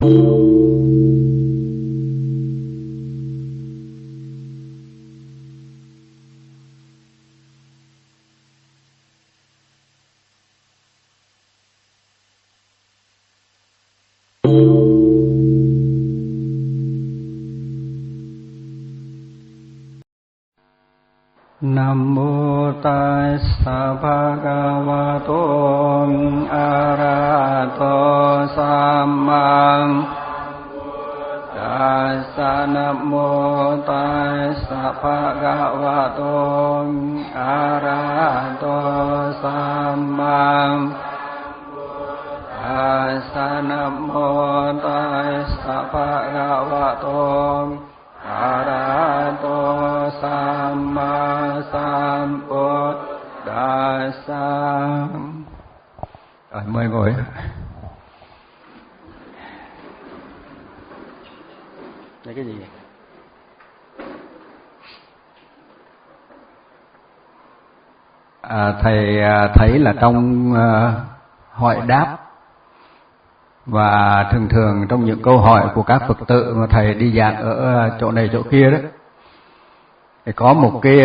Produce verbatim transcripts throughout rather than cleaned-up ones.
Nam mô Tassa Bhagavato Arahato Samma Tassa. Nam mô Tassa Bhagavato Arahato Samma Tassa. Nam mô Tassa Bhagavato Arahato Samma Sambuddhassa. Rồi mời ngồi. Đây cái gì? À, thầy thấy là trong uh, hỏi đáp và thường thường trong những câu hỏi của các Phật tử mà thầy đi giảng ở chỗ này chỗ kia đó, thì có một cái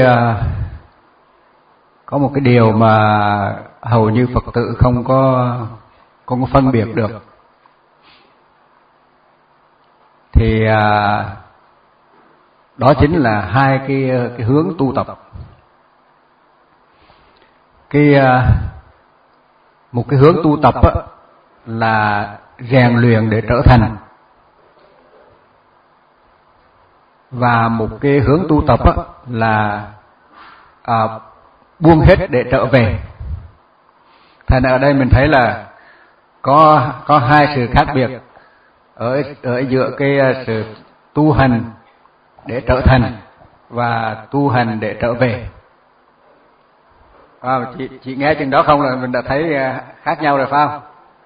có một cái điều mà hầu như Phật tử không có không có phân biệt được. Thì đó chính là hai cái cái hướng tu tập. Cái một cái hướng tu tập á, là rèn luyện để trở thành, và một cái hướng tu tập á, là à, buông hết để trở về. Thành ở đây mình thấy là có có hai sự khác biệt ở ở giữa cái sự tu hành để trở thành và tu hành để trở về. À, chị, chị nghe chừng đó không là mình đã thấy khác nhau rồi phải không?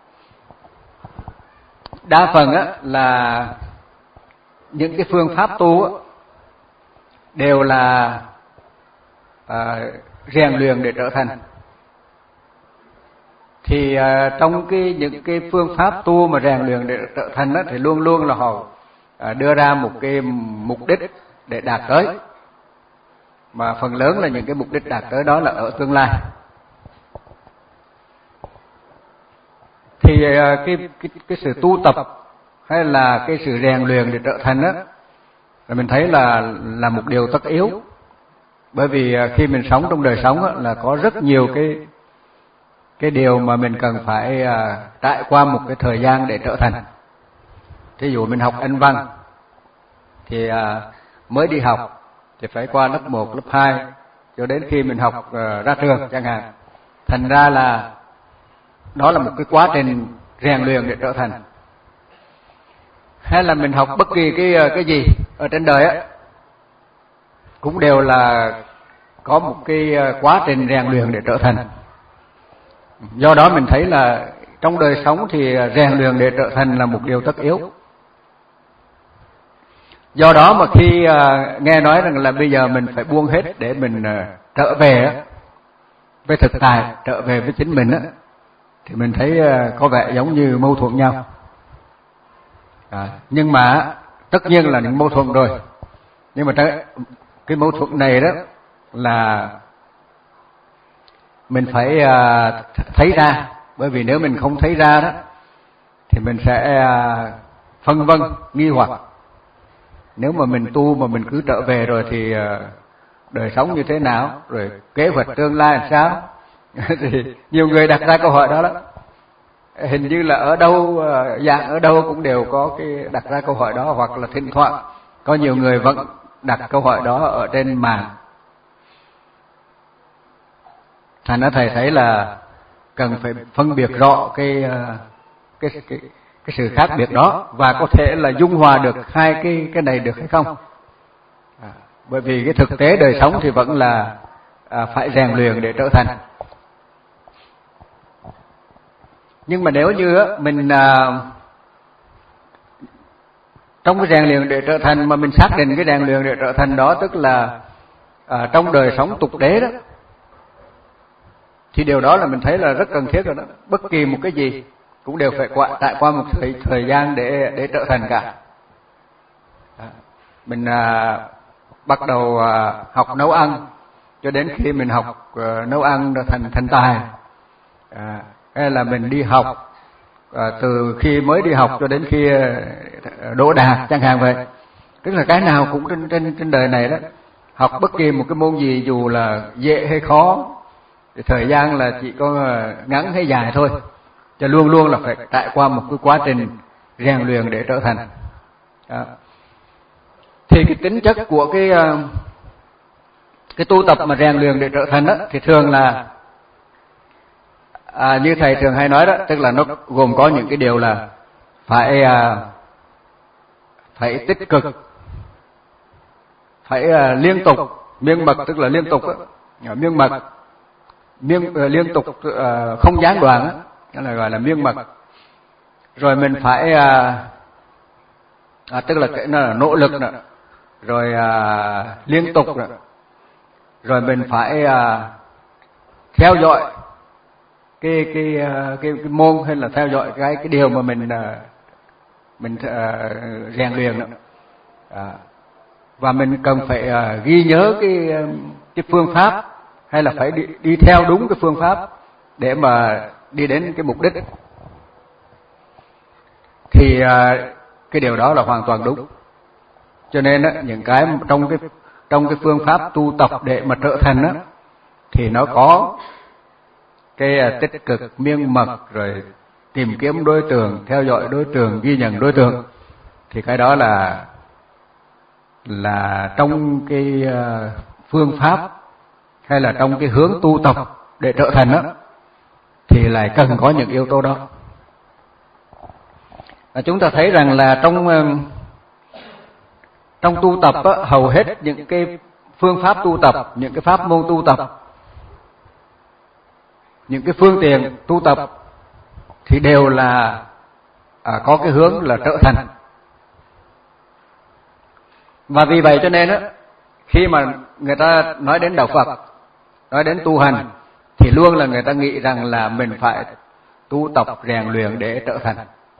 Đa phần á, là những cái phương pháp tu á, đều là à, rèn luyện để trở thành. Thì à, trong cái những cái phương pháp tu mà rèn luyện để trở thành á, thì luôn luôn là họ à, đưa ra một cái mục đích để đạt tới, mà phần lớn là những cái mục đích đạt tới đó là ở tương lai. Thì cái, cái, cái sự tu tập hay là cái sự rèn luyện để trở thành đó, là mình thấy là là một điều tất yếu. Bởi vì khi mình sống trong đời sống đó, là có rất nhiều cái cái điều mà mình cần phải à, trải qua một cái thời gian để trở thành. Thí dụ mình học Anh văn thì à, mới đi học thì phải qua lớp một, lớp hai cho đến khi mình học à, ra trường chẳng hạn. Thành ra là đó là một cái quá trình rèn luyện để trở thành. Hay là mình học bất kỳ cái cái gì ở trên đời á, cũng đều là có một cái quá trình rèn luyện để trở thành. Do đó mình thấy là trong đời sống thì rèn luyện để trở thành là một điều tất yếu. Do đó mà khi nghe nói rằng là bây giờ mình phải buông hết để mình trở về với thực tại, trở về với chính mình á, thì mình thấy có vẻ giống như mâu thuẫn nhau. À, nhưng mà tất nhiên là những mâu thuẫn rồi. Nhưng mà cái mâu thuẫn này đó là mình phải thấy ra. Bởi vì nếu mình không thấy ra đó thì mình sẽ phân vân, nghi hoặc. Nếu mà mình tu mà mình cứ trở về rồi thì đời sống như thế nào, rồi kế hoạch tương lai làm sao? Thì nhiều người đặt ra câu hỏi đó đó. Hình như là ở đâu, dạng ở đâu cũng đều có cái đặt ra câu hỏi đó, hoặc là thỉnh thoảng có nhiều người vẫn đặt câu hỏi đó ở trên mạng. Thành ra thầy thấy là cần phải phân biệt rõ cái cái cái cái sự khác biệt đó, và có thể là dung hòa được hai cái cái này được hay không? À, bởi vì cái thực tế đời sống thì vẫn là à, phải rèn luyện để trở thành. Nhưng mà nếu như mình à, trong cái rèn luyện để trở thành mà mình xác định cái rèn luyện để trở thành đó, tức là à, trong đời sống tục đế đó, thì điều đó là mình thấy là rất cần thiết rồi đó. Bất kỳ một cái gì cũng đều phải qua, trải qua một thời thời gian để để trở thành cả. Mình à, bắt đầu à, học nấu ăn cho đến khi mình học à, nấu ăn thành thành tài, à, hay là mình đi học à, từ khi mới đi học cho đến khi à, đỗ đạt chẳng hạn vậy. Tức là cái nào cũng trên trên trên đời này đó, học bất kỳ một cái môn gì dù là dễ hay khó thì thời gian là chỉ có ngắn hay dài thôi, cho luôn luôn là phải trải qua một cái quá trình rèn luyện để trở thành. Đó. Thì cái tính chất của cái cái tu tập mà rèn luyện để trở thành đó thì thường là à, như thầy thường hay nói đó, tức là nó gồm có những cái điều là phải à, phải tích cực, phải à, liên tục miên mật, tức là liên tục đó, miên mật miên uh, liên tục uh, không gián đoạn, đó là gọi là miên mật. Rồi mình phải uh, à, tức là cái nó là nỗ lực nữa. Rồi uh, liên tục nữa. Rồi mình phải uh, theo dõi cái cái, uh, cái cái môn, hay là theo dõi cái cái điều mà mình uh, mình uh, rèn luyện nữa. À, và mình cần phải uh, ghi nhớ cái cái phương pháp, hay là phải đi, đi theo đúng cái phương pháp để mà đi đến cái mục đích. Thì à, cái điều đó là hoàn toàn đúng. Cho nên á, những cái trong cái trong cái phương pháp tu tập để mà trở thành á, thì nó có cái à, tích cực, miên mật, rồi tìm kiếm đối tượng, theo dõi đối tượng, ghi nhận đối tượng. Thì cái đó là là trong cái à, phương pháp, hay là trong cái hướng tu tập để trở thành đó, thì lại cần có những yếu tố đó. Và chúng ta thấy rằng là trong trong tu tập đó, hầu hết những cái phương pháp tu tập, những cái pháp môn tu tập, những cái phương tiện tu tập thì đều là à, có cái hướng là trở thành. Và vì vậy cho nên đó, khi mà người ta nói đến đạo Phật, nói đến tu hành, thì luôn là người ta nghĩ rằng là mình phải tu tập rèn luyện để trở thành.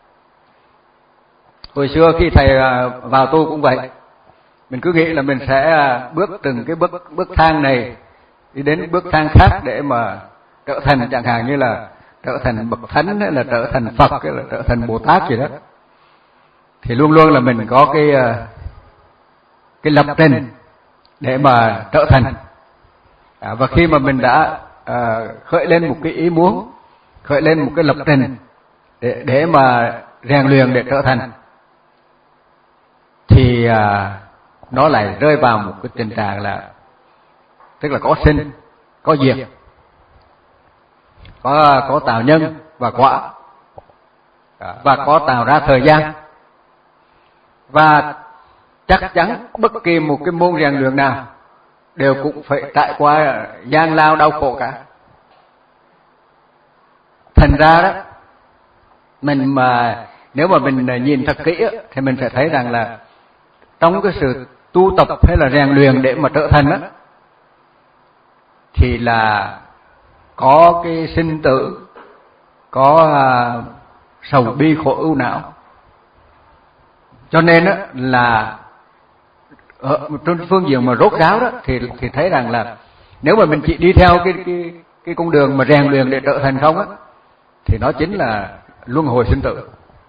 Hồi xưa khi thầy vào tu cũng vậy, mình cứ nghĩ là mình sẽ bước từng cái bước bước thang này đi đến bước thang khác để mà trở thành, chẳng hạn như là trở thành bậc thánh, hay là trở thành Phật, hay là trở thành Bồ Tát gì đó. Thì luôn luôn là mình có cái cái lập trình để mà trở thành. À, và khi mà mình đã à, khởi lên một cái ý muốn, khởi lên một cái lập trình để để mà rèn luyện để trở thành, thì à, nó lại rơi vào một cái tình trạng là, tức là có sinh, có diệt, có có tạo nhân và quả, à, và có tạo ra thời gian. Và chắc chắn bất kỳ một cái môn rèn luyện nào đều cũng phải trải qua gian lao đau khổ cả. Thành ra đó, mình mà nếu mà mình nhìn thật kỹ thì mình sẽ thấy rằng là trong cái sự tu tập hay là rèn luyện để mà trở thành đó, thì là có cái sinh tử, có à, sầu bi khổ ưu não. Cho nên đó là ở trên phương diện mà rốt ráo đó thì thì thấy rằng là nếu mà mình chỉ đi theo cái cái cái con đường mà rèn luyện để trở thành không á, thì nó chính là luân hồi sinh tử.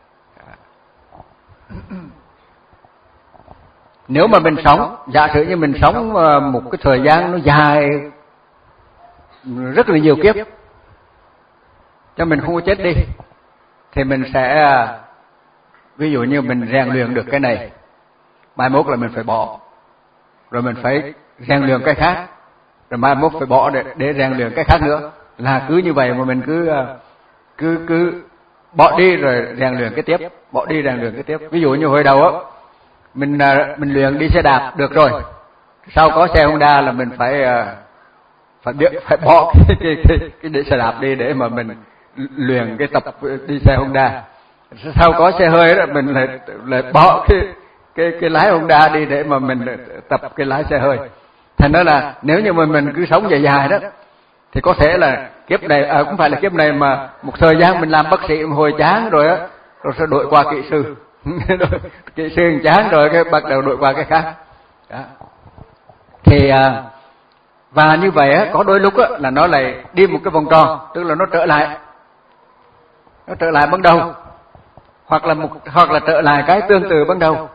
Nếu mà mình sống, giả sử như mình sống một cái thời gian nó dài rất là nhiều kiếp, cho mình không có chết đi, thì mình sẽ, ví dụ như mình rèn luyện được cái này, mai mốt là mình phải bỏ, rồi mình phải rèn luyện cái khác, rồi mai mốt phải bỏ để, để rèn luyện cái khác nữa. Là cứ như vậy mà mình cứ cứ cứ bỏ đi rồi rèn luyện cái tiếp, bỏ đi rèn luyện cái tiếp. Ví dụ như hồi đầu á, mình mình luyện đi xe đạp được rồi, sau có xe Honda là mình phải phải biết phải bỏ cái cái cái, cái để xe đạp đi để mà mình luyện cái tập đi xe Honda. Sau có xe hơi đó mình lại lại bỏ cái cái cái lái Honda đi để mà mình tập cái lái xe hơi. Thành đó là nếu như mà mình cứ sống dài dài đó Thì có thể là kiếp này, à, cũng phải là kiếp này mà một thời gian mình làm bác sĩ hồi chán rồi á, rồi sẽ đổi qua kỹ sư. Kỹ sư chán rồi cái bắt đầu đổi qua cái khác. Đó. Thì à, và như vậy á, có đôi lúc á, là nó lại đi một cái vòng tròn, tức là nó trở lại, nó trở lại ban đầu, hoặc là một hoặc là trở lại cái tương tự ban đầu.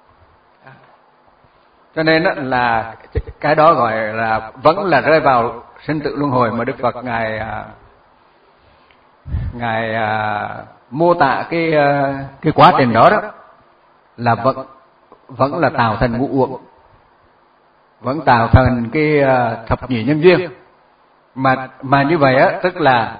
Cho nên á, là cái đó gọi là vẫn là rơi vào sinh tử luân hồi, mà Đức Phật ngài à, ngài à, mô tả cái cái quá trình đó đó là vẫn vẫn là tạo thành ngũ uẩn, vẫn tạo thành cái thập nhị nhân duyên, mà mà như vậy á, tức là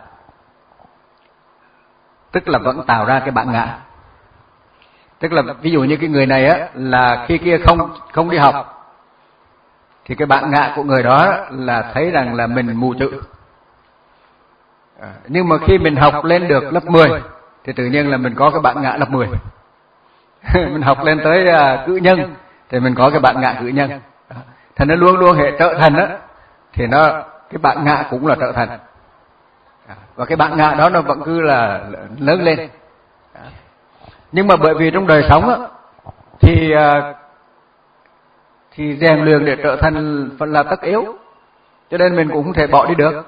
tức là vẫn tạo ra cái bản ngã. Tức là ví dụ như cái người này á, là khi kia không không đi học thì cái bản ngã của người đó là thấy rằng là mình mù chữ. À, nhưng mà khi mình học lên được lớp mười thì tự nhiên là mình có cái bản ngã lớp mười. Mình học lên tới uh, cử nhân thì mình có cái bản ngã cử nhân. À, thành nó luôn luôn hệ trở thành á, thì nó cái bản ngã cũng là trở thành. À, và cái bản ngã đó nó vẫn cứ là lớn lên. À, nhưng mà bởi vì trong đời sống á, thì uh, thì rèn luyện để trở thành phần là tất yếu, cho nên mình cũng không thể bỏ đi được.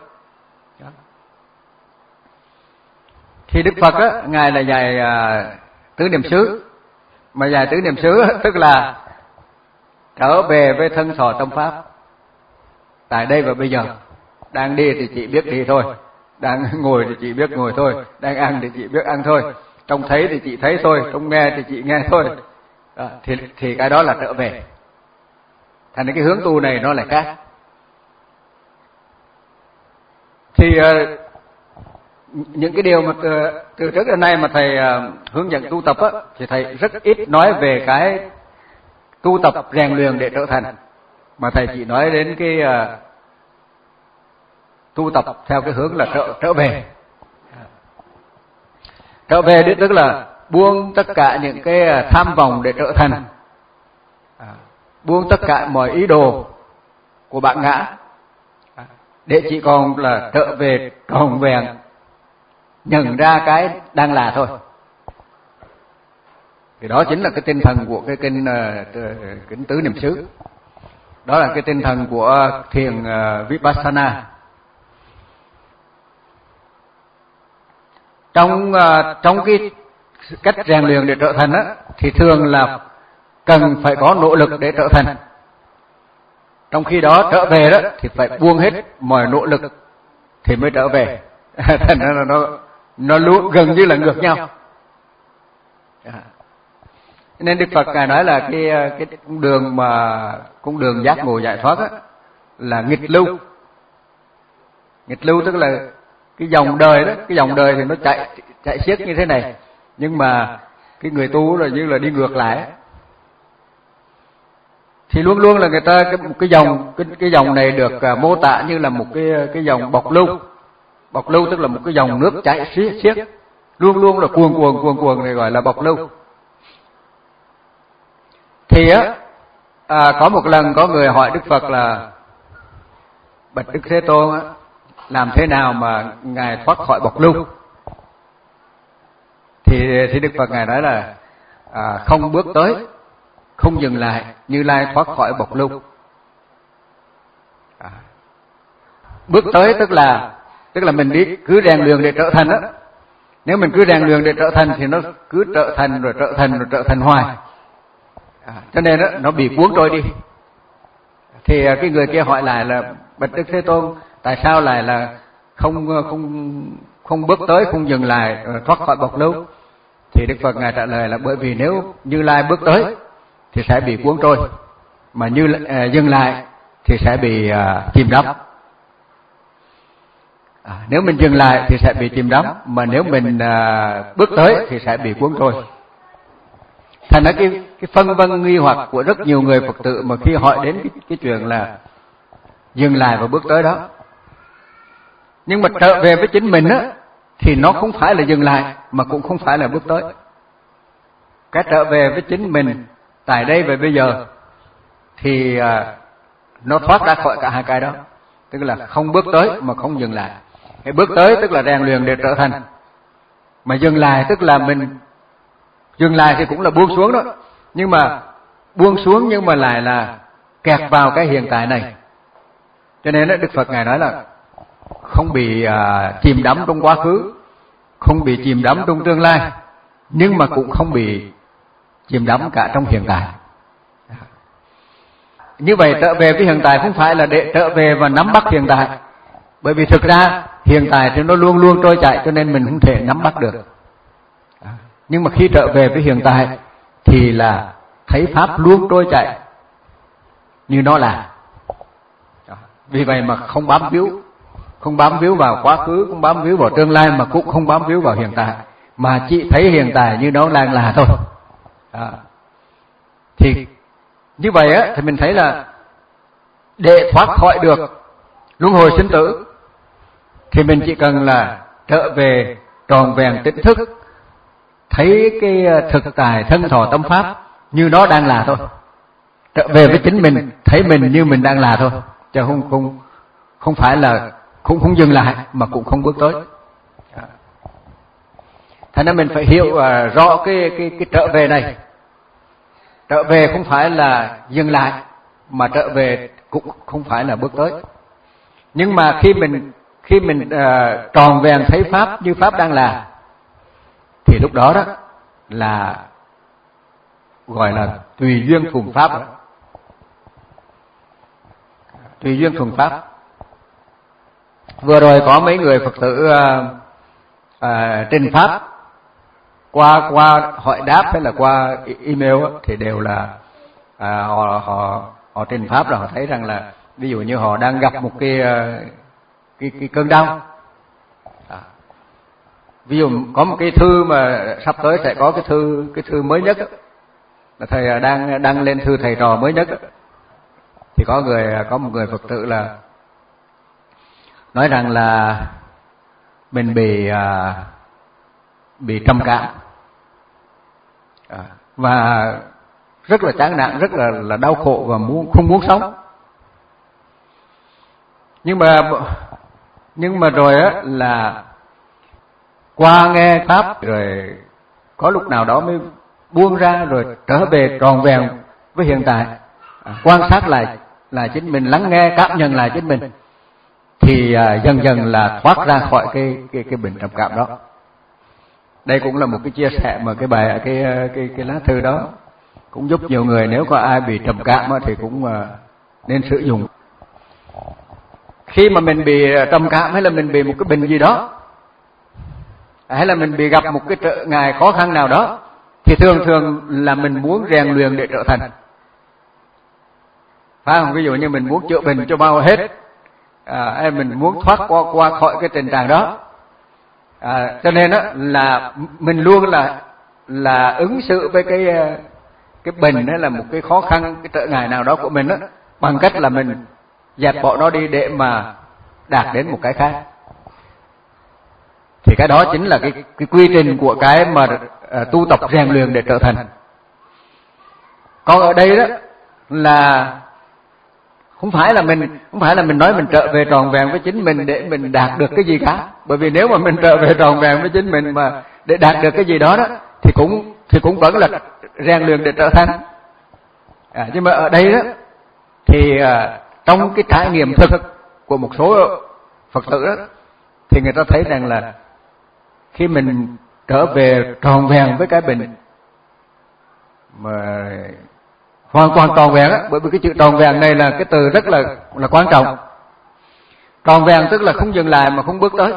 Thì Đức Phật á, ngài là dạy uh, tứ niệm xứ, mà dạy tứ niệm xứ tức là trở về với thân thọ tâm pháp tại đây và bây giờ. Đang đi thì chỉ biết đi thôi, đang ngồi thì chỉ biết ngồi thôi, đang ăn thì chỉ biết ăn thôi, trông thấy thì chỉ thấy thôi, trông nghe thì chỉ nghe thôi. Đó, thì thì cái đó là trở về. Thành cái hướng tu này nó lại khác. Thì uh, những cái điều mà từ, từ trước đến nay mà thầy uh, hướng dẫn tu tập á, thì thầy rất ít nói về cái tu tập rèn luyện để trở thành, mà thầy chỉ nói đến cái uh, tu tập theo cái hướng là trở trở về. Trở về đấy tức là buông tất cả những cái tham vọng để trở thành, buông tất cả mọi ý đồ của bản ngã, để chỉ còn là trở về trọn vẹn, nhận ra cái đang là thôi. Thì đó chính là cái tinh thần của cái kinh uh, kinh tứ niệm xứ. Đó là cái tinh thần của thiền uh, Vipassana. Trong uh, trong cái cách rèn luyện để trở thành á, thì thường là cần phải có nỗ lực để trở thành. Trong khi đó trở về đó thì phải buông hết mọi nỗ lực thì mới trở về. Thành ra là nó nó luôn gần như là ngược nhau. Nên Đức Phật ngài nói là cái cái con đường mà con đường giác ngộ giải thoát á, là nghịch lưu. Nghịch lưu tức là cái dòng đời đó, cái dòng đời thì nó chạy chạy xiết như thế này, nhưng mà cái người tu là như là đi ngược lại. Thì luôn luôn là người ta cái cái dòng cái cái dòng này được uh, mô tả như là một cái cái dòng bọc lưu. Bọc lưu tức là một cái dòng nước chảy xiết xiết, luôn luôn là cuồn cuồn cuồn cuồn, này gọi là bọc lưu. Thì á à, có một lần có người hỏi Đức Phật là: bạch Đức Thế Tôn á, làm thế nào mà ngài thoát khỏi bọc lưu? Thì thì Đức Phật ngài nói là à, không bước tới, không dừng lại, Như Lai thoát khỏi bọc lưu. À, bước tới tức là tức là mình đi cứ rèn luyện để trở thành á. Nếu mình cứ rèn luyện để trở thành thì nó cứ trở thành rồi trở thành rồi trở thành hoài. À, cho nên đó, nó bị cuốn trôi đi. Thì cái người kia hỏi lại là: bạch Đức Thế Tôn, tại sao lại là không không không bước tới, không dừng lại, thoát khỏi bọc lưu? Thì Đức Phật ngài trả lời là: bởi vì nếu Như Lai bước tới thì sẽ bị cuốn trôi, mà như uh, dừng lại thì sẽ bị uh, chìm đắm. À, nếu mình dừng lại thì sẽ bị chìm đắm, mà nếu mình uh, bước tới thì sẽ bị cuốn trôi. Thành ra cái cái phân vân nghi hoặc của rất nhiều người Phật tử mà khi hỏi đến cái, cái chuyện là dừng lại và bước tới đó. Nhưng mà trở về với chính mình á, thì nó không phải là dừng lại mà cũng không phải là bước tới. Cái trở về với chính mình tại đây và bây giờ thì uh, nó thoát ra khỏi cả hai cái đó. tức là không bước tới mà không dừng lại. Cái bước tới tức là rèn luyện để trở thành, mà dừng lại tức là mình dừng lại thì cũng là buông xuống đó, nhưng mà buông xuống nhưng mà lại là kẹt vào cái hiện tại này. Cho nên Đức Phật Ngài nói là không bị uh, chìm đắm trong quá khứ, không bị chìm đắm trong tương lai, nhưng mà cũng không bị chìm đắm cả trong hiện tại. Như vậy trở về với hiện tại không phải là để trở về và nắm bắt hiện tại, bởi vì thực ra hiện tại thì nó luôn luôn trôi chảy, cho nên mình không thể nắm bắt được. Nhưng mà khi trở về với hiện tại thì là thấy pháp luôn trôi chảy như nó là. Vì vậy mà không bám víu, không bám víu vào quá khứ, không bám víu vào tương lai, mà cũng không bám víu vào hiện tại, mà chỉ thấy hiện tại như nó đang là thôi. Đó. Thì như vậy á, thì mình thấy là để thoát khỏi được luân hồi sinh tử thì mình chỉ cần là trở về tròn vẹn tỉnh thức, thấy cái thực tại thân thọ tâm pháp như nó đang là thôi. Trở về với chính mình, thấy mình như mình đang là thôi, chứ không không không phải là không không dừng lại mà cũng không bước tới. Thành ra mình phải hiểu uh, rõ cái cái cái trở về này. Trở về không phải là dừng lại, mà trở về cũng không phải là bước tới. Nhưng mà khi mình khi mình uh, tròn vẹn thấy pháp như pháp đang là, thì lúc đó đó là gọi là tùy duyên thuần pháp đó. Tùy duyên thuần pháp. Vừa rồi có mấy người Phật tử uh, uh, trình pháp qua qua hỏi đáp hay là qua email thì đều là à, họ họ họ trình pháp là họ thấy rằng là ví dụ như họ đang gặp một cái cái, cái cơn đau. À, ví dụ có một cái thư mà sắp tới sẽ có cái thư cái thư mới nhất đó, là thầy đang đăng lên thư thầy trò mới nhất đó. Thì có người có một người Phật tử là nói rằng là mình bị à, bị trầm cảm. À, và rất là chán nản, rất là là đau khổ và muốn không muốn sống. Nhưng mà nhưng mà rồi á là qua nghe pháp rồi có lúc nào đó mới buông ra rồi trở về tròn vẹn với hiện tại, à, quan sát lại là chính mình, lắng nghe cảm nhận lại chính mình, thì à, dần dần là thoát ra khỏi cái cái cái bệnh trầm cảm đó. Đây cũng là một cái chia sẻ mà cái bài cái cái cái lá thư đó cũng giúp nhiều người, nếu có ai bị trầm cảm thì cũng nên sử dụng. Khi mà mình bị trầm cảm hay là mình bị một cái bệnh gì đó, hay là mình bị gặp một cái trở ngại khó khăn nào đó, thì thường thường là mình muốn rèn luyện để trở thành. Phải không? Ví dụ như mình muốn chữa bệnh cho mau hết, à, hay mình muốn thoát qua qua khỏi cái tình trạng đó. À, cho nên đó là mình luôn là là ứng xử với cái cái bệnh hay là một cái khó khăn, cái trở ngại nào đó của mình đó, bằng cách là mình dẹp bỏ nó đi để mà đạt đến một cái khác. Thì cái đó chính là cái cái quy trình của cái mà uh, tu tập rèn luyện để trở thành. Còn ở đây đó là không phải là mình không phải là mình nói mình trở về tròn vẹn với chính mình để mình đạt được cái gì cả. Bởi vì nếu mà mình trở về tròn vẹn với chính mình mà để đạt được cái gì đó đó thì cũng thì cũng vẫn là rèn luyện để trở thành. À, nhưng mà ở đây đó thì à, trong cái trải nghiệm thực của một số Phật tử đó, thì người ta thấy rằng là khi mình trở về tròn vẹn với cái bệnh mà hoàn toàn tròn vẹn á, bởi vì cái chữ tròn vẹn này là cái từ rất là là quan trọng. Tròn vẹn tức là không dừng lại mà không bước tới.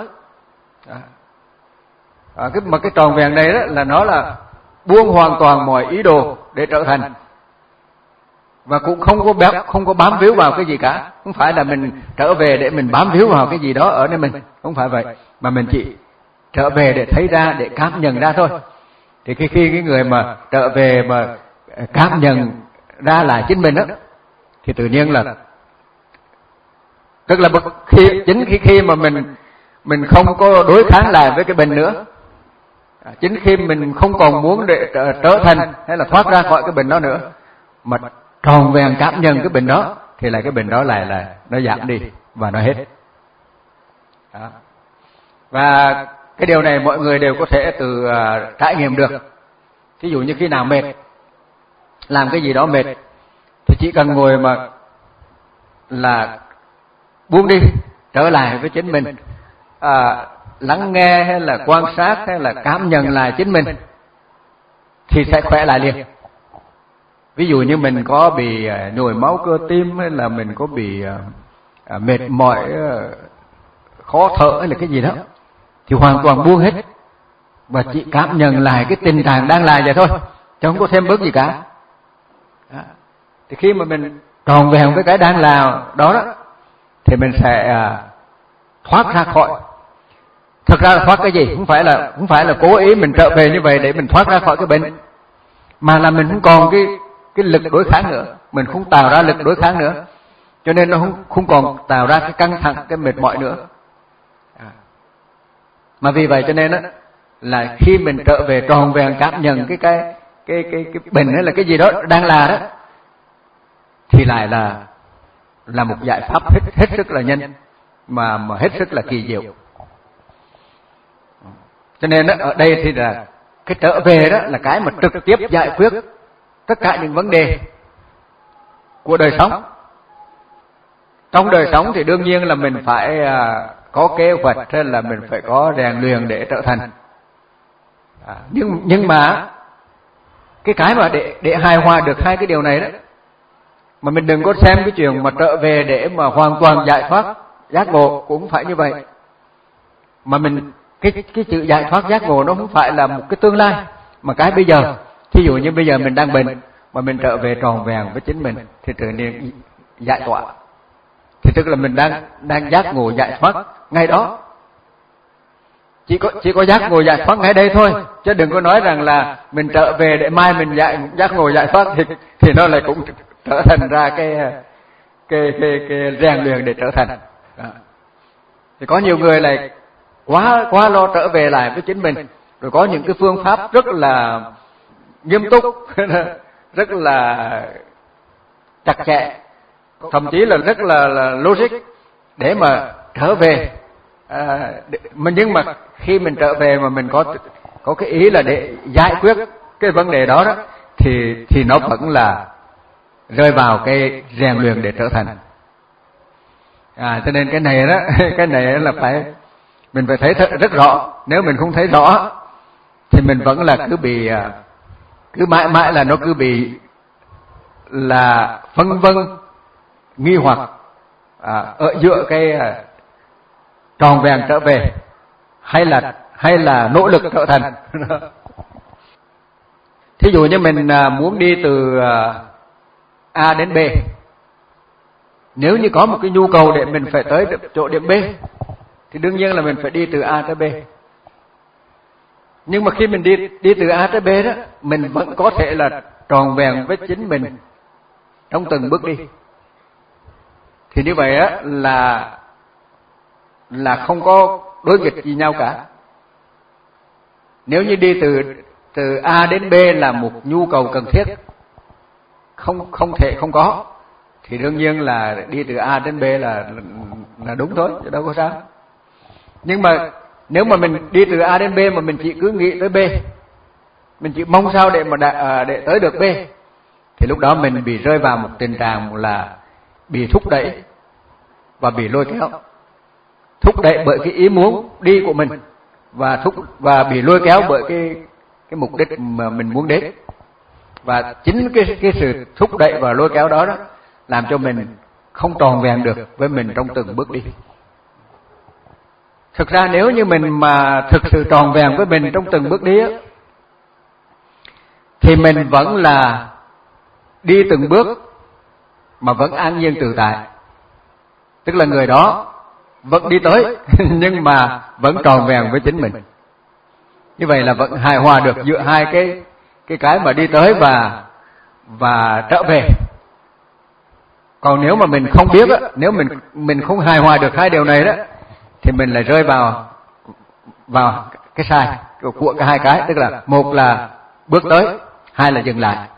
À, cái mà cái tròn vẹn này đó là nó là buông hoàn toàn mọi ý đồ để trở thành, và cũng không có bám không có bám víu vào cái gì cả. Không phải là mình trở về để mình bám víu vào cái gì đó ở nơi mình, không phải vậy, mà mình chỉ trở về để thấy ra, để cảm nhận ra thôi. Thì khi khi cái người mà trở về mà cảm nhận ra là chính mình đó, thì tự nhiên là tức là khi chính khi khi mà mình mình không có đối kháng lại với cái bệnh nữa, chính khi mình không còn muốn để trở, trở thành hay là thoát ra khỏi cái bệnh đó nữa, mà tròn vẹn cảm nhận cái bệnh đó, thì là cái bệnh đó lại là nó giảm đi, và nó hết. Đó. Và cái điều này mọi người đều có thể từ uh, trải nghiệm được. Ví dụ như khi nào mệt, làm cái gì đó mệt, thì chỉ cần ngồi mà là buông đi, trở lại với chính mình, à, lắng nghe hay là quan sát hay là cảm nhận lại chính mình, thì sẽ khỏe lại liền. Ví dụ như mình có bị uh, nhồi máu cơ tim, hay là mình có bị uh, uh, mệt mỏi, uh, khó thở hay là cái gì đó, thì hoàn toàn buông hết và chỉ cảm nhận lại cái tình trạng đang là vậy thôi, chứ không có thêm bớt gì cả. Đó. Thì khi mà mình tròn vẹn với cái đang là đó đó, thì mình sẽ uh, thoát ra khỏi. Thật ra là thoát cái gì? Không phải là không phải là cố ý mình trở về như vậy để mình thoát ra khỏi cái bệnh, mà là mình không còn cái cái lực đối kháng nữa, mình không tạo ra lực đối kháng nữa, cho nên nó không không còn tạo ra cái căng thẳng, cái mệt mỏi nữa. À. Mà vì vậy cho nên đó, là khi mình trở về tròn vẹn cảm nhận cái cái cái cái cái bệnh hay là cái gì đó đang là đó, thì lại là là một giải pháp hết hết sức là nhanh, mà mà hết sức là kỳ diệu. Cho nên đó, ở đây thì là cái trở về đó là cái mà trực tiếp giải quyết tất cả những vấn đề của đời sống. Trong đời sống thì đương nhiên là mình phải có kế hoạch, hay là mình phải có rèn luyện để trở thành. À, nhưng nhưng mà cái cái mà để để hài hòa được hai cái điều này đó, mà mình đừng có xem cái chuyện mà trở về để mà hoàn toàn giải thoát giác ngộ cũng không phải như vậy. Mà mình cái cái sự giải thoát giác ngộ nó không phải là một cái tương lai, mà cái bây giờ. Thí dụ như bây giờ mình đang bệnh mà mình trở về tròn vẹn với chính mình thì trở nên giải tỏa. Thì tức là mình đang đang giác ngộ giải thoát ngay đó. Chỉ có chỉ có giác ngộ giải thoát ngay đây thôi, chứ đừng có nói rằng là mình trở về để mai mình giải giác ngộ giải thoát thì thì nó lại cũng trở thành ra cái cái cái cái rèn luyện để trở thành. Đó. Thì có nhiều người lại quá quá lo trở về lại với chính mình, rồi có những cái phương pháp rất là nghiêm túc, rất là chặt chẽ, thậm chí là rất là, là logic để mà trở về. À, để, mà nhưng mà khi mình trở về mà mình có có cái ý là để giải quyết cái vấn đề đó đó, thì thì nó vẫn là rơi vào cái rèn luyện để trở thành. À, cho nên cái này đó, cái này là phải mình phải thấy thật, rất rõ. Nếu mình không thấy rõ thì mình vẫn là cứ bị cứ mãi mãi là nó cứ bị là phân vân, nghi hoặc à, ở giữa cái à, tròn vẹn trở về hay là hay là nỗ lực trở thành. Thí dụ như mình à, muốn đi từ à, A đến B, nếu như có một cái nhu cầu để mình phải tới chỗ điểm B thì đương nhiên là mình phải đi từ A tới B. Nhưng mà khi mình đi đi từ A tới B đó, mình vẫn có thể là tròn vẹn với chính mình trong từng bước đi. Thì như vậy á là là không có đối nghịch gì nhau cả. Nếu như đi từ từ A đến B là một nhu cầu cần thiết, không không thể không có, thì đương nhiên là đi từ A đến B là là đúng thôi, chứ đâu có sao. Nhưng mà nếu mà mình đi từ A đến B mà mình chỉ cứ nghĩ tới B, mình chỉ mong sao để mà đã, để tới được B, thì lúc đó mình bị rơi vào một tình trạng là bị thúc đẩy và bị lôi kéo, thúc đẩy bởi cái ý muốn đi của mình và thúc và bị lôi kéo bởi cái cái mục đích mà mình muốn đến. Và chính cái cái sự thúc đẩy và lôi kéo đó đó làm cho mình không tròn vẹn được với mình trong từng bước đi. Thực ra nếu như mình mà thực sự tròn vẹn với mình trong từng bước đi á, thì mình vẫn là đi từng bước mà vẫn an nhiên tự tại. Tức là người đó vẫn đi tới nhưng mà vẫn tròn vẹn với chính mình. Như vậy là vẫn hài hòa được giữa hai cái cái cái mà đi tới và và trở về. Còn nếu mà mình không biết á, nếu mình mình không hài hòa được hai điều này đó, thì mình lại rơi vào vào cái sai của cả hai cái, tức là một là bước tới, hai là dừng lại.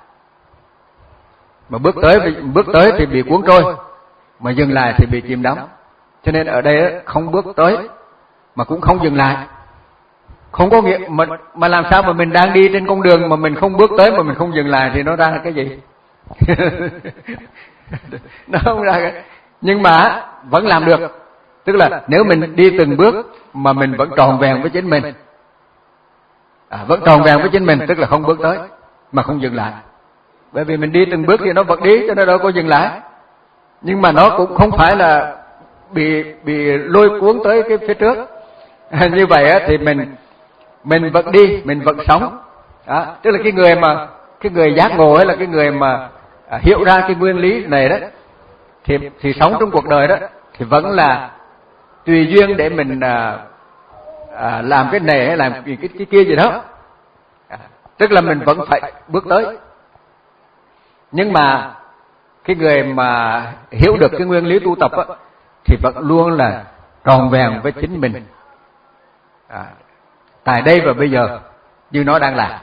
Mà bước tới bước tới thì bị cuốn trôi, mà dừng lại thì bị chìm đắm. Cho nên ở đây không bước tới mà cũng không dừng lại. Không có nghĩa mà, mà làm sao mà mình đang đi trên con đường mà mình không bước tới mà mình không dừng lại thì nó ra cái gì? Nó không ra cái... Nhưng mà vẫn làm được. Tức là nếu mình đi từng bước mà mình vẫn tròn vẹn với chính mình, à, vẫn tròn vẹn với chính mình, tức là không bước tới mà không dừng lại. Bởi vì mình đi từng bước thì nó vẫn đi, cho nên đâu có dừng lại. Nhưng mà nó cũng không phải là bị bị lôi cuốn tới cái phía trước. À, như vậy á, thì mình mình vẫn đi, mình vẫn sống. Đó, tức là cái người mà cái người giác ngộ ấy là cái người mà à, hiểu ra cái nguyên lý này đó, thì thì sống trong cuộc đời đó thì vẫn là tùy duyên để mình à, à, làm cái này hay làm cái, cái, cái kia gì đó. À, tức là mình vẫn phải bước tới. Nhưng mà cái người mà hiểu được cái nguyên lý tu tập á, thì vẫn luôn là tròn vẹn với chính mình. À, tại đây và bây giờ như nó đang là.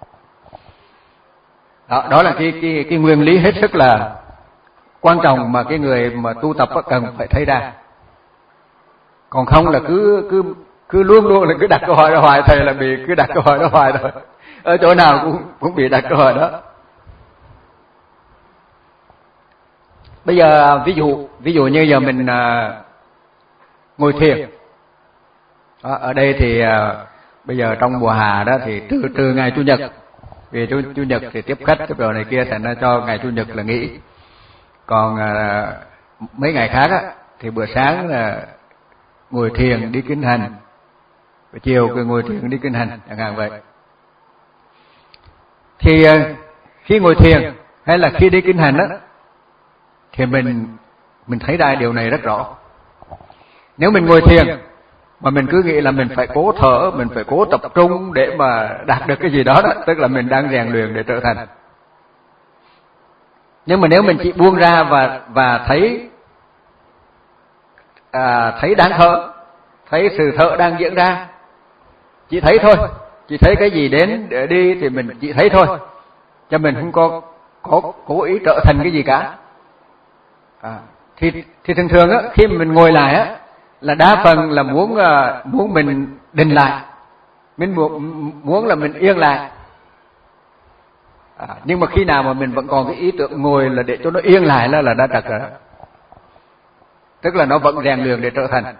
Đó, đó là cái, cái, cái nguyên lý hết sức là quan trọng mà cái người mà tu tập cần phải thấy ra. Còn không là cứ cứ cứ luôn luôn là cứ đặt câu hỏi đó hoài, thầy là bị cứ đặt câu hỏi đó hoài rồi. Ở chỗ nào cũng cũng bị đặt câu hỏi đó. Bây giờ ví dụ ví dụ như giờ mình à, ngồi thiền. Đó, ở đây thì à, bây giờ trong mùa hè đó thì trừ trừ ngày chủ nhật, vì chủ, chủ nhật thì tiếp khách tiếp đồ này kia, thành ra cho ngày chủ nhật là nghỉ. Còn à, mấy ngày khác á, thì bữa sáng là ngồi thiền đi kinh hành, buổi chiều thì ngồi thiền đi kinh hành chẳng hạn vậy. Thì à, khi ngồi thiền hay là khi đi kinh hành á, thì mình mình thấy ra điều này rất rõ. Nếu mình ngồi thiền mà mình cứ nghĩ là mình phải cố thở, mình phải cố tập trung để mà đạt được cái gì đó, đó tức là mình đang rèn luyện để trở thành. Nhưng mà nếu mình chỉ buông ra và và thấy à, thấy đang thở, thấy sự thở đang diễn ra, chỉ thấy thôi, chỉ thấy cái gì đến để đi thì mình chỉ thấy thôi, cho mình không có có cố ý trở thành cái gì cả. À, thì thì thường thường á, khi mà mình ngồi lại á, là đa phần là muốn uh, muốn mình định lại, mình muốn muốn là mình yên lại. À, nhưng mà khi nào mà mình vẫn còn cái ý tưởng ngồi là để cho nó yên lại là là đã trật rồi đó. Tức là nó vẫn rèn luyện để trở thành.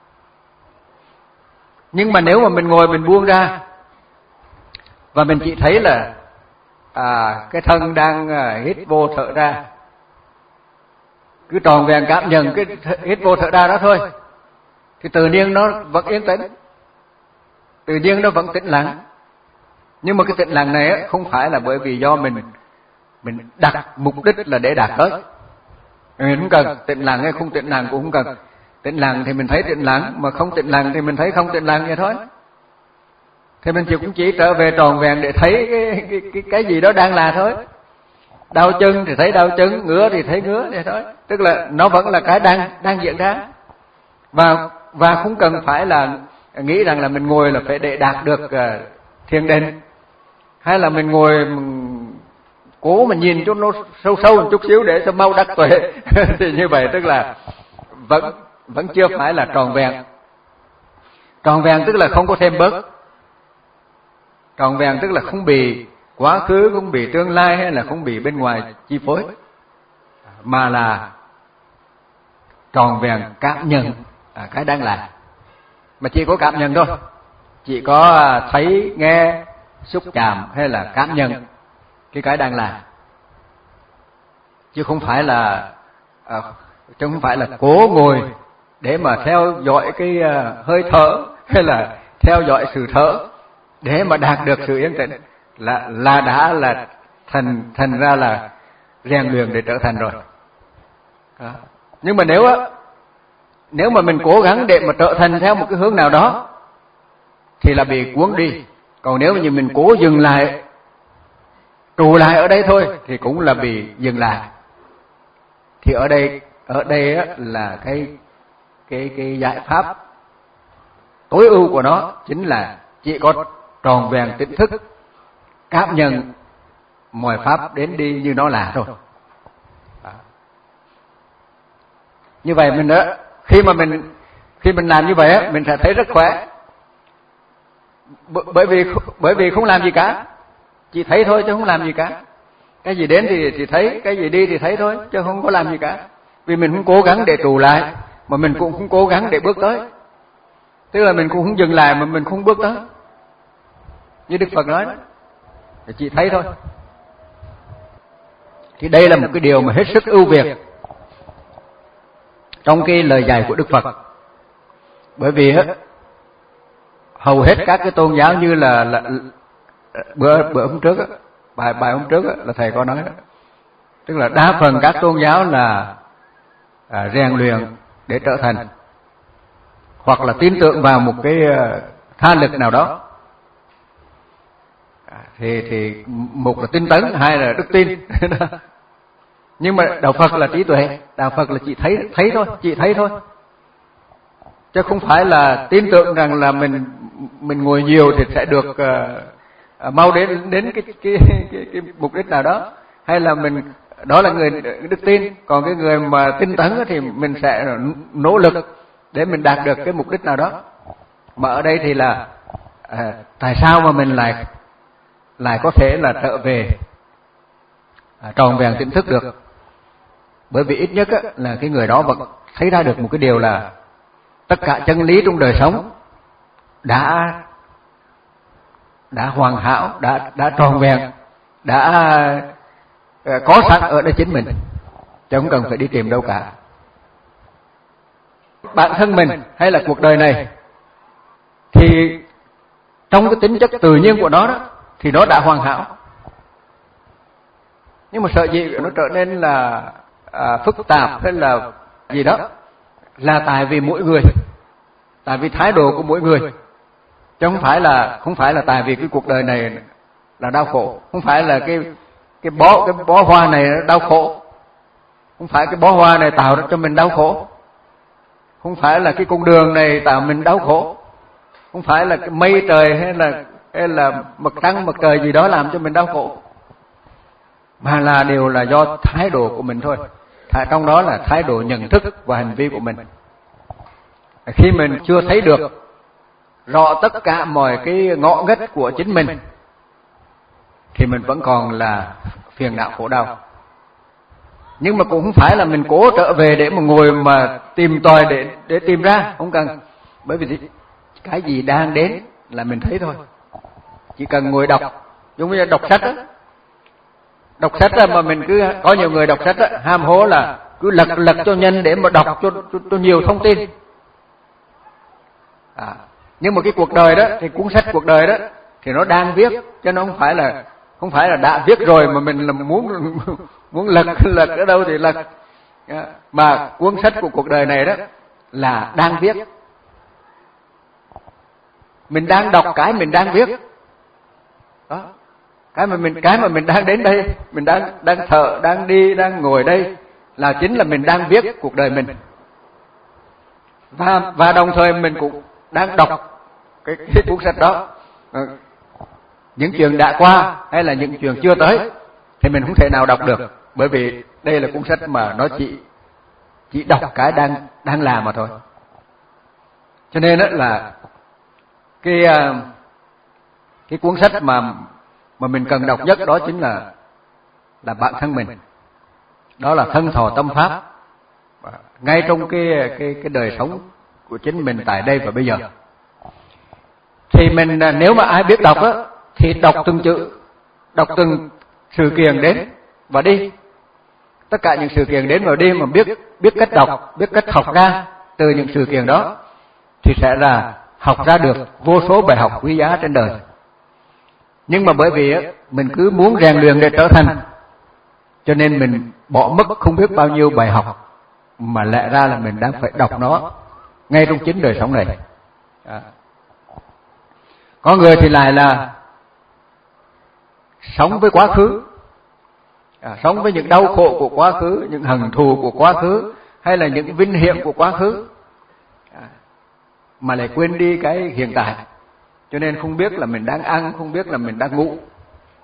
Nhưng mà nếu mà mình ngồi mình buông ra và mình chỉ thấy là à, cái thân đang uh, hít vô thở ra, cứ tròn vẹn cảm nhận cái hít vô thở ra đó thôi, thì tự nhiên nó vẫn yên tĩnh, tự nhiên nó vẫn tĩnh lặng. Nhưng mà cái tĩnh lặng này á, không phải là bởi vì do mình mình đặt mục đích là để đạt tới. Mình không cần tĩnh lặng hay không tĩnh lặng cũng không cần. Tĩnh lặng thì mình thấy tĩnh lặng, mà không tĩnh lặng thì mình thấy không tĩnh lặng vậy thôi. Thì mình chỉ cũng chỉ trở về tròn vẹn để thấy cái cái cái, cái gì đó đang là thôi. Đau chân thì thấy đau chân, ngứa thì thấy ngứa vậy thôi. Tức là nó vẫn là cái đang đang diễn ra. Và và không cần phải là nghĩ rằng là mình ngồi là phải để đạt được uh, thiền định, hay là mình ngồi mình cố mà nhìn cho nó sâu sâu một chút xíu để cho mau đắc tuệ. Thì như vậy tức là vẫn vẫn chưa phải là tròn vẹn. Tròn vẹn tức là không có thêm bớt. Tròn vẹn tức là không bị quá khứ, không bị tương lai hay là không bị bên ngoài chi phối, mà là tròn vẹn cảm nhận à, cái đang là. Mà chỉ có cảm nhận thôi, chỉ có thấy, nghe, xúc chạm hay là cảm nhận cái cái đang là, chứ không phải là à, chứ không phải là cố ngồi để mà theo dõi cái uh, hơi thở hay là theo dõi sự thở để mà đạt được sự yên tĩnh, là là đã là thành thành ra là rèn luyện để trở thành rồi. Đó. Nhưng mà nếu á nếu mà mình cố gắng để mà trở thành theo một cái hướng nào đó thì là bị cuốn đi. Còn nếu như mình cố dừng lại, trụ lại ở đây thôi thì cũng là bị dừng lại. Thì ở đây ở đây á, là cái cái cái giải pháp tối ưu của nó chính là chỉ có tròn vẹn tỉnh thức, cảm nhận mọi pháp đến đi như nó là thôi. À. Như vậy mình đã khi mà mình khi mình làm như vậy á, mình sẽ thấy rất khỏe. Bởi vì bởi vì không làm gì cả, chỉ thấy thôi chứ không làm gì cả. Cái gì đến thì thì thấy, cái gì đi thì thấy thôi chứ không có làm gì cả. Vì mình không cố gắng để trụ lại, mà mình cũng không cố gắng để bước tới. Tức là mình cũng không dừng lại mà mình không bước tới. Như Đức Phật nói đó, thì chỉ thấy thôi. Thì đây là một cái điều mà hết sức ưu việt trong cái lời dạy của Đức Phật. Bởi vì á, hầu hết các cái tôn giáo như là, là bữa bữa hôm trước á, bài bài hôm trước á, là thầy có nói đó, tức là đa phần các tôn giáo là à, rèn luyện để trở thành, hoặc là tin tưởng vào một cái uh, tha lực nào đó. À, thì thì một là tinh tấn, hai là đức tin. Nhưng mà đạo Phật là trí tuệ, đạo Phật là chỉ thấy thấy thôi, chỉ thấy thôi, chứ không phải là tin tưởng rằng là mình mình ngồi nhiều thì sẽ được uh, mau đến đến cái cái, cái cái mục đích nào đó, hay là mình đó là người đức tin, còn cái người mà tinh tấn thì mình sẽ nỗ lực để mình đạt được cái mục đích nào đó. Mà ở đây thì là à, tại sao mà mình lại lại có thể là trở về à, tròn vẹn tỉnh thức được? Bởi vì ít nhất á, là cái người đó vẫn thấy ra được một cái điều là tất cả chân lý trong đời sống đã đã hoàn hảo, đã đã tròn vẹn, đã uh, có sẵn ở đây chính mình, chứ không cần phải đi tìm đâu cả. Bản thân mình hay là cuộc đời này thì trong cái tính chất tự nhiên của nó đó, thì nó đã hoàn hảo. Nhưng mà sợ gì nó trở nên là à, phức tạp hay là gì đó, là tại vì mỗi người, tại vì thái độ của mỗi người, chứ không phải là không phải là tại vì cái cuộc đời này là đau khổ, không phải là cái cái bó cái bó hoa này đau khổ, không phải cái bó hoa này tạo ra cho mình đau khổ, không phải là cái con đường này tạo mình đau khổ, không phải là cái mây trời hay là hay là mặt trăng mặt trời gì đó làm cho mình đau khổ, mà là đều là do thái độ của mình thôi. Trong đó là thái độ nhận thức và hành vi của mình. Khi mình chưa thấy được rõ tất cả mọi cái ngõ ngách của chính mình thì mình vẫn còn là phiền não khổ đau. Nhưng mà cũng không phải là mình cố trở về để mà ngồi mà tìm tòi để để tìm ra, không cần. Bởi vì cái gì đang đến là mình thấy thôi. Chỉ cần ngồi đọc, giống như đọc sách á. Đọc sách á, mà mình cứ có nhiều người đọc sách á, ham hố là cứ lật lật cho nhanh để mà đọc cho, cho, cho nhiều thông tin. À, nhưng mà cái cuộc đời đó, thì cuốn sách cuộc đời đó thì nó đang viết, chứ nó không phải là không phải là đã viết rồi mà mình là muốn muốn lật lật ở đâu thì lật. Mà cuốn sách của cuộc đời này đó là đang viết. Mình đang đọc cái mình đang viết. Đó. Cái mà mình cái mà mình đang đến đây, mình đang đang thở, đang đi, đang ngồi đây là chính là mình đang viết cuộc đời mình. Và và đồng thời mình cũng đang đọc cái, cái cuốn sách đó. À, những chuyện đã qua hay là những chuyện chưa tới thì mình không thể nào đọc được, bởi vì đây là cuốn sách mà nó chỉ chỉ đọc cái đang đang làm mà thôi. Cho nên đó là cái cái cuốn sách mà mà mình cần đọc nhất đó chính là là bản thân mình. Đó là thân thọ tâm pháp, ngay trong cái cái cái đời sống của chính mình tại đây và bây giờ. Thì mình nếu mà ai biết đọc á thì đọc từng chữ, đọc từng sự kiện đến và đi. Tất cả những sự kiện đến và đi mà biết biết cách đọc, biết cách học ra từ những sự kiện đó thì sẽ là học ra được vô số bài học quý giá trên đời. Nhưng mà bởi vì mình cứ muốn rèn luyện để trở thành, cho nên mình bỏ mất không biết bao nhiêu bài học mà lẽ ra là mình đang phải đọc nó ngay trong chính đời sống này. À. Có người thì lại là sống với quá khứ, à, sống với những đau khổ của quá khứ, những hận thù của quá khứ, hay là những vinh hiển của quá khứ, à, mà lại quên đi cái hiện tại. Cho nên không biết là mình đang ăn, không biết là mình đang ngủ,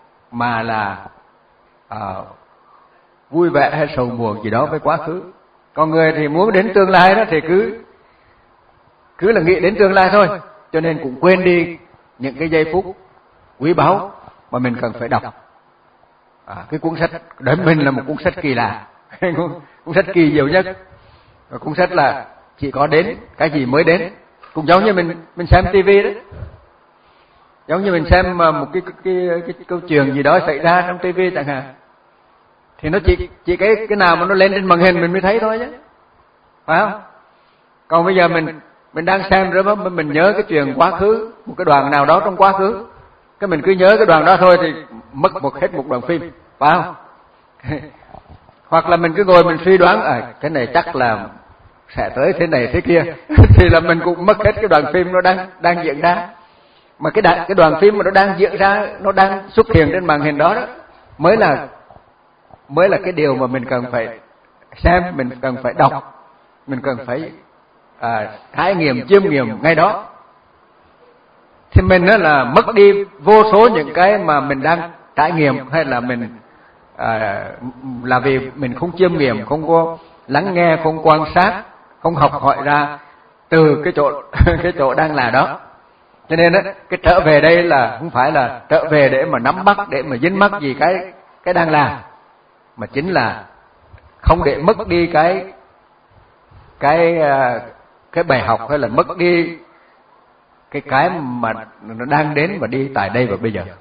mà là à, vui vẻ hay sầu buồn gì đó với quá khứ. Còn người thì muốn đến tương lai đó thì cứ cứ là nghĩ đến tương lai thôi, cho nên cũng quên đi những cái giây phút quý báu mà mình cần phải đọc. À, cái cuốn sách đối với mình là một cuốn sách kỳ lạ, cuốn sách kỳ diệu nhất. Và cuốn sách là chỉ có đến cái gì mới đến, cũng giống như mình mình xem tivi đấy, giống như mình xem một cái cái, cái, cái, cái câu chuyện gì đó xảy ra trong tivi chẳng hạn, thì nó chỉ chỉ cái cái nào mà nó lên trên màn hình mình mới thấy thôi chứ, phải không? Còn bây giờ mình mình đang xem rồi mà mình nhớ cái chuyện quá khứ, một cái đoạn nào đó trong quá khứ, cái mình cứ nhớ cái đoạn đó thôi thì mất một hết một đoạn phim, phải không? Hoặc là mình cứ ngồi mình suy đoán à, cái này chắc là sẽ tới thế này thế kia, thì là mình cũng mất hết cái đoạn phim nó đang đang diễn ra. Mà cái đoạn, cái đoạn phim mà nó đang diễn ra, nó đang xuất hiện trên màn hình đó, đó mới là mới là cái điều mà mình cần phải xem, mình cần phải đọc, mình cần phải à, trải nghiệm, chiêm nghiệm ngay đó. Thì mình đó là mất đi vô số những cái mà mình đang trải nghiệm, hay là mình à, là vì mình không chiêm nghiệm, không có lắng nghe, không quan sát, không học hỏi ra từ cái chỗ cái chỗ đang là đó. Cho nên đó, cái trở về đây là không phải là trở về để mà nắm bắt, để mà dính mắc gì cái cái đang làm, mà chính là không để mất đi cái cái cái bài học, hay là mất đi cái cái mà nó đang đến và đi tại đây và bây giờ.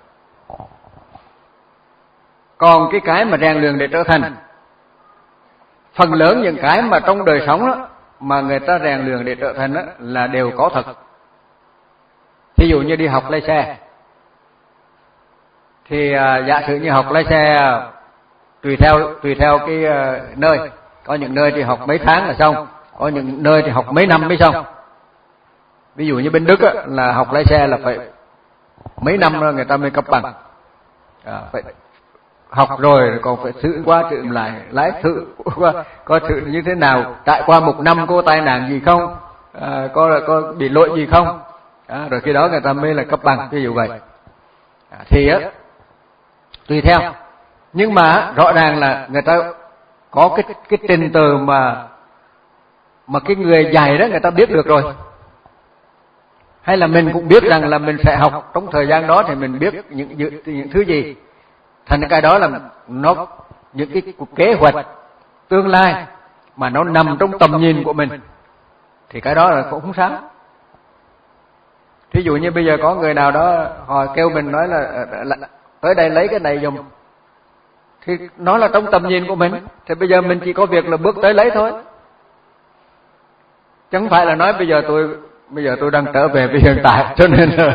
Còn cái cái mà rèn luyện để trở thành, phần lớn những cái mà trong đời sống đó mà người ta rèn luyện để trở thành đó là đều có thật. Thí dụ như đi học lái xe, thì à, giả sử như học lái xe tùy theo tùy theo cái uh, nơi, có những nơi thì học mấy tháng là xong, có những nơi thì học mấy năm mới xong. Ví dụ như bên Đức á, là học lái xe là phải mấy năm rồi người ta mới cấp bằng, à, phải học rồi còn phải thử qua thử lại, lái thử qua coi thử như thế nào, trải qua một năm có tai nạn gì không, à, có có bị lỗi gì không, à, rồi khi đó người ta mới là cấp bằng, ví dụ vậy. À, thì á tùy theo, nhưng mà rõ ràng là người ta có cái cái trình tự mà mà cái người dạy đó người ta biết được rồi, hay là mình cũng biết rằng là mình sẽ học trong thời gian đó thì mình biết những những, những thứ gì, thành cái đó là nó những cái kế hoạch tương lai mà nó nằm trong tầm nhìn của mình, thì cái đó là cũng không sao. Thí dụ như bây giờ có người nào đó họ kêu mình nói là, là tới đây lấy cái này dùng, thì nó là trong tầm nhìn của mình, thì bây giờ mình chỉ có việc là bước tới lấy thôi, chẳng phải là nói bây giờ tôi bây giờ tôi đang trở về với hiện tại, cho nên là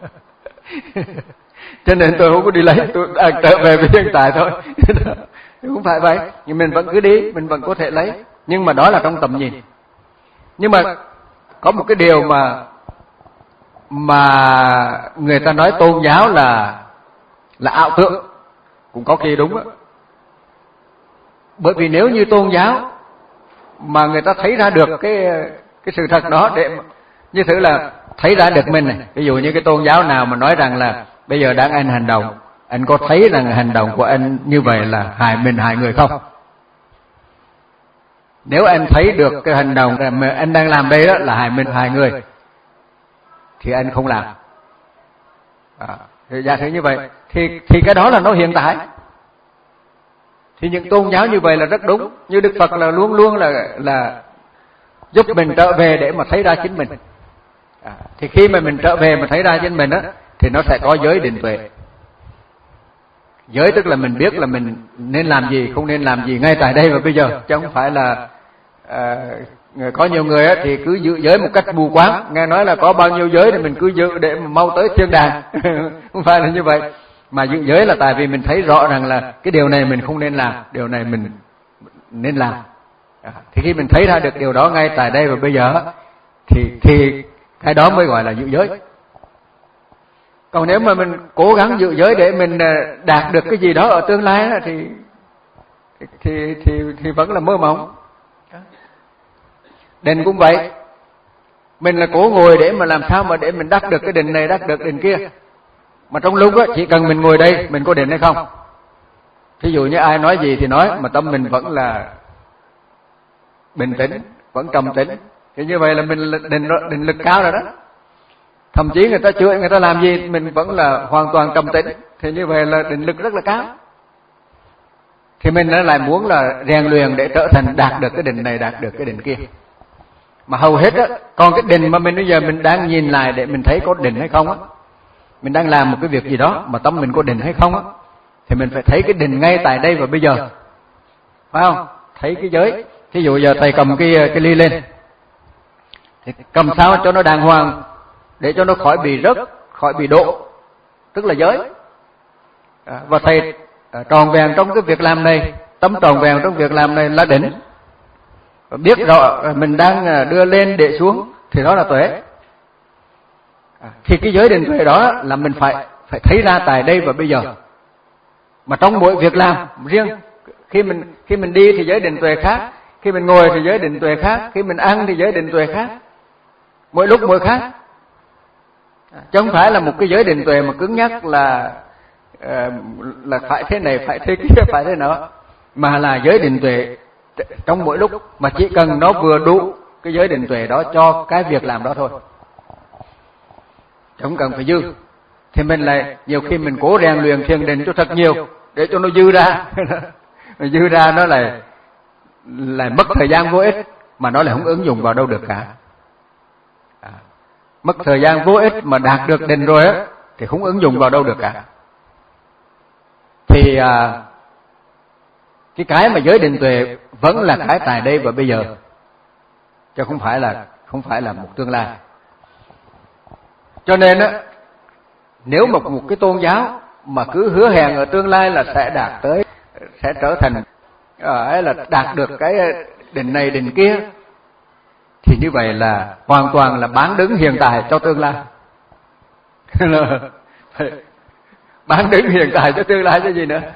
cho nên tôi không có đi lấy, tôi đang trở về với hiện tại thôi. Không phải vậy, nhưng mình vẫn cứ đi, mình vẫn có thể lấy, nhưng mà đó là trong tầm nhìn. Nhưng mà có một cái điều mà mà người ta nói tôn giáo là là ảo tưởng, cũng có khi đúng á. Bởi vì nếu như tôn giáo mà người ta thấy ra được cái cái sự thật đó, để như thử là thấy ra được mình này, ví dụ như cái tôn giáo nào mà nói rằng là bây giờ đang anh hành động, anh có thấy rằng hành động của anh như vậy là hại mình hại người không? Nếu anh thấy được cái hành động mà anh đang làm đây đó là hại mình hại người, thì anh không làm. À, thì giả sử như vậy thì thì cái đó là nó hiện tại. Thì những tôn giáo như vậy là rất đúng, như Đức Phật là luôn luôn là là giúp mình trở về để mà thấy ra chính mình. À, thì khi mà mình trở về mà thấy ra chính mình á, thì nó sẽ có giới định tuệ. Giới tức là mình biết là mình nên làm gì, không nên làm gì ngay tại đây và bây giờ, chứ không phải là à, có nhiều người á thì cứ giữ giới một cách mù quáng, nghe nói là có bao nhiêu giới thì mình cứ giữ để mà mau tới thiên đàng. Không phải là như vậy, mà giữ giới là tại vì mình thấy rõ rằng là cái điều này mình không nên làm, điều này mình nên làm. À, thì khi mình thấy ra được điều đó ngay tại đây và bây giờ thì thì cái đó mới gọi là giữ giới. Còn nếu mà mình cố gắng giữ giới để mình đạt được cái gì đó ở tương lai đó, thì thì thì thì vẫn là mơ mộng. Định cũng vậy, mình là cố ngồi để mà làm sao mà để mình đắc được cái định này, đắc được định kia, mà trong lúc đó chỉ cần mình ngồi đây mình có định hay không. Thí dụ như ai nói gì thì nói, mà tâm mình vẫn là bình tĩnh, vẫn trầm tĩnh. Thì như vậy là mình định định lực cao rồi đó. Thậm chí người ta chửi, người ta làm gì mình vẫn là hoàn toàn trầm tĩnh. Thì như vậy là định lực rất là cao. Thì mình lại muốn là rèn luyện để trở thành đạt được cái định này, đạt được cái định kia. Mà hầu hết á, còn cái định mà mình bây giờ mình đang nhìn lại để mình thấy có định hay không á, mình đang làm một cái việc gì đó mà tâm mình có định hay không á, thì mình phải thấy cái định ngay tại đây và bây giờ, phải không? Thấy cái giới. Thí dụ giờ thầy cầm cái cái ly lên, thì cầm sao cho nó đàng hoàng để cho nó khỏi bị rớt, khỏi bị đổ, tức là giới. À, và thầy à, tròn vẹn trong cái việc làm này, tâm tròn vẹn trong việc làm này là định. Và biết rõ mình đang đưa lên để xuống thì đó là tuệ. À, thì cái giới định tuệ đó là mình phải phải thấy ra tại đây và bây giờ. Mà trong mỗi việc làm riêng, khi mình khi mình đi thì giới định tuệ khác, khi mình ngồi thì giới định tuệ khác, khi mình ăn thì giới định tuệ khác. Mỗi lúc mỗi khác. À, chứ không phải là một cái giới định tuệ mà cứng nhắc là uh, là phải thế này, phải thế kia, phải thế nào, mà là giới định tuệ trong mỗi lúc, mà chỉ cần nó vừa đủ cái giới định tuệ đó cho cái việc làm đó thôi, không cần phải dư. Thì mình lại nhiều khi mình cố rèn luyện thiền định cho thật nhiều để cho nó dư ra dư ra nó lại lại mất thời gian vô ích, mà nó lại không ứng dụng vào đâu được cả. À, mất thời gian vô ích mà đạt được định rồi á thì không ứng dụng vào đâu được cả. Thì à, cái cái mà giới định tuệ vẫn là cái tại đây và bây giờ, chứ không phải là không phải là một tương lai. Cho nên á, nếu một một cái tôn giáo mà cứ hứa hẹn ở tương lai là sẽ đạt tới, sẽ trở thành ấy là đạt được cái định này định kia, thì như vậy là hoàn toàn là bán đứng hiện tại cho tương lai. Bán đứng hiện tại cho tương lai chứ gì nữa.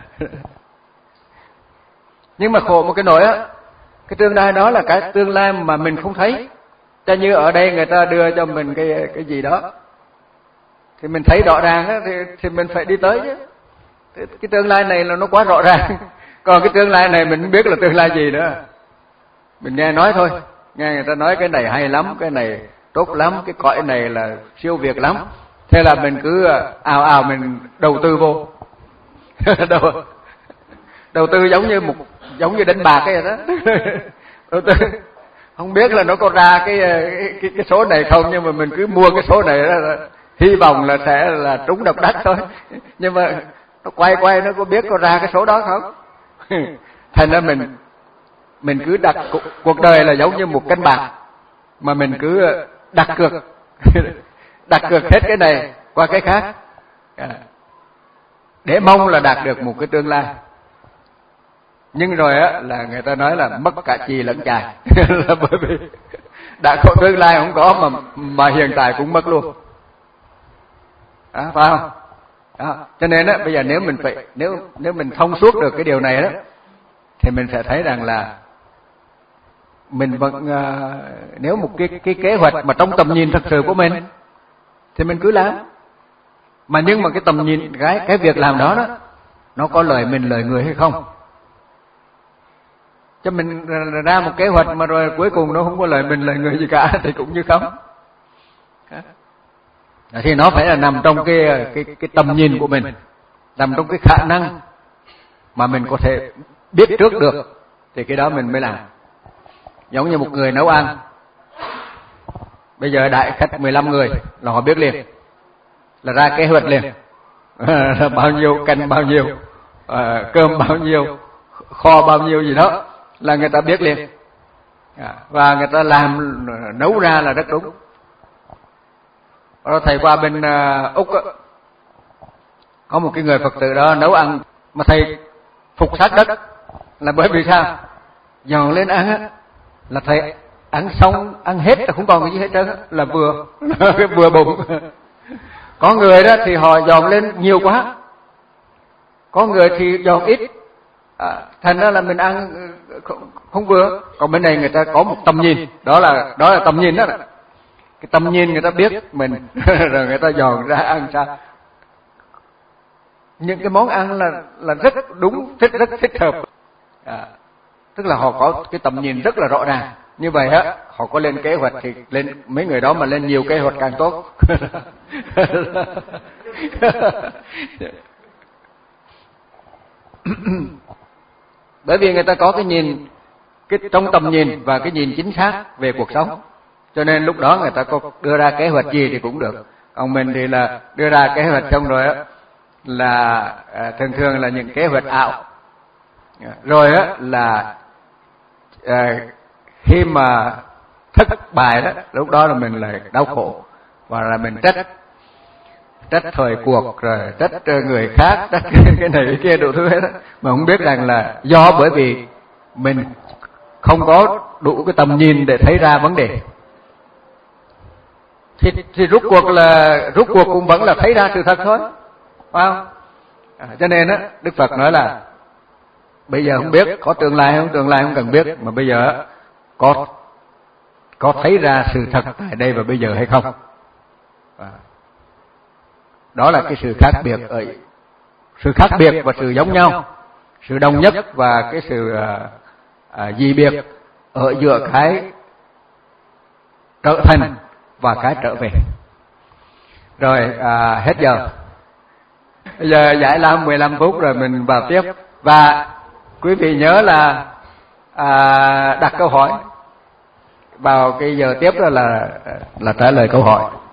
Nhưng mà khổ một cái nỗi á, cái tương lai đó là cái tương lai mà mình không thấy. Cho như ở đây người ta đưa cho mình cái cái gì đó, thì mình thấy rõ ràng á, thì, thì mình phải đi tới chứ. Cái tương lai này là nó quá rõ ràng. Còn cái tương lai này mình không biết là tương lai gì nữa. Mình nghe nói thôi, nghe người ta nói cái này hay lắm, cái này tốt lắm, cái cõi này là siêu việt lắm. Thế là mình cứ ào ào mình đầu tư vô. đầu, đầu tư giống như một giống như đánh bạc cái vậy đó. Đầu tư không biết là nó có ra cái cái cái số này không, nhưng mà mình cứ mua cái số này đó, hy vọng là sẽ là trúng độc đắc thôi. Nhưng mà nó quay quay nó có biết có ra cái số đó không? Thành ra mình mình cứ đặt cuộc đời là giống như một canh bạc, mà mình cứ đặt cược đặt cược hết cái này qua cái khác, để mong là đạt được một cái tương lai. Nhưng rồi á là người ta nói là mất cả chì lẫn chài. Là bởi vì đã có tương lai không có mà mà hiện tại cũng mất luôn. À, phải không? Đó. Cho nên á bây giờ nếu mình phải nếu nếu mình thông suốt được cái điều này đó, thì mình sẽ thấy rằng là mình vẫn uh, nếu một cái cái kế hoạch mà trong tầm nhìn thật sự của mình thì mình cứ làm. Mà nhưng mà cái tầm nhìn cái cái việc làm đó đó nó có lợi mình lợi người hay không? Cho mình ra một kế hoạch mà rồi cuối cùng nó không có lợi mình lợi người gì cả thì cũng như không. Thì nó phải là nằm trong cái cái cái tầm nhìn của mình, nằm trong cái khả năng mà mình có thể biết trước được, thì cái đó mình mới làm. Giống như một người nấu ăn, bây giờ đại khách mười lăm người là họ biết liền, là ra kế hoạch liền, là bao nhiêu canh bao nhiêu, à, cơm bao nhiêu, kho bao nhiêu gì đó là người ta biết liền, à, và người ta làm nấu ra là rất đúng. Rồi thầy qua bên uh, Úc á, có một cái người Phật tử đó nấu ăn mà thầy phục sát đất, là bởi vì sao? Dọn lên ăn á là thầy ăn xong ăn hết là không còn cái gì hết trơn, là vừa vừa bụng. Có người đó thì họ dọn lên nhiều quá, có người thì dọn ít, à, thành ra là mình ăn không, không vừa. Còn bên này người ta có một tầm nhìn, đó là đó là tầm nhìn đó. Cái tầm nhìn người ta biết mình rồi người ta dọn ra ăn sao. Những cái món ăn là là rất đúng, thích rất thích hợp. À, tức là họ có cái tầm nhìn rất là rõ ràng. Như vậy á, họ có lên kế hoạch thì lên mấy người đó mà lên nhiều kế hoạch càng tốt. Bởi vì người ta có cái nhìn, cái trong tầm nhìn và cái nhìn chính xác về cuộc sống, cho nên lúc đó người ta có đưa ra kế hoạch gì thì cũng được. Còn mình thì là đưa ra kế hoạch xong rồi á là à, thường thường là những kế hoạch ảo, rồi á là à, khi mà thất bại đó, lúc đó là mình lại đau khổ và là mình trách trách thời cuộc, rồi trách người khác, trách cái này cái kia đủ thứ hết đó, mà không biết rằng là do bởi vì mình không có đủ cái tầm nhìn để thấy ra vấn đề. Thì, thì rút cuộc là rút cuộc cũng vẫn là thấy ra sự thật thôi, phải không? À, cho nên á, Đức Phật nói là bây giờ không biết, có tương lai không, tương lai không cần biết, mà bây giờ có có thấy ra sự thật tại đây và bây giờ hay không? À, đó là cái sự khác biệt ở sự khác biệt và sự giống nhau, sự đồng nhất và cái sự à, à, dị biệt ở giữa cái trở thành và cái trở về. Rồi à, hết giờ. Bây giờ giải lao mười lăm phút rồi mình vào tiếp. Và quý vị nhớ là à, đặt câu hỏi vào cái giờ tiếp đó là là trả lời câu hỏi.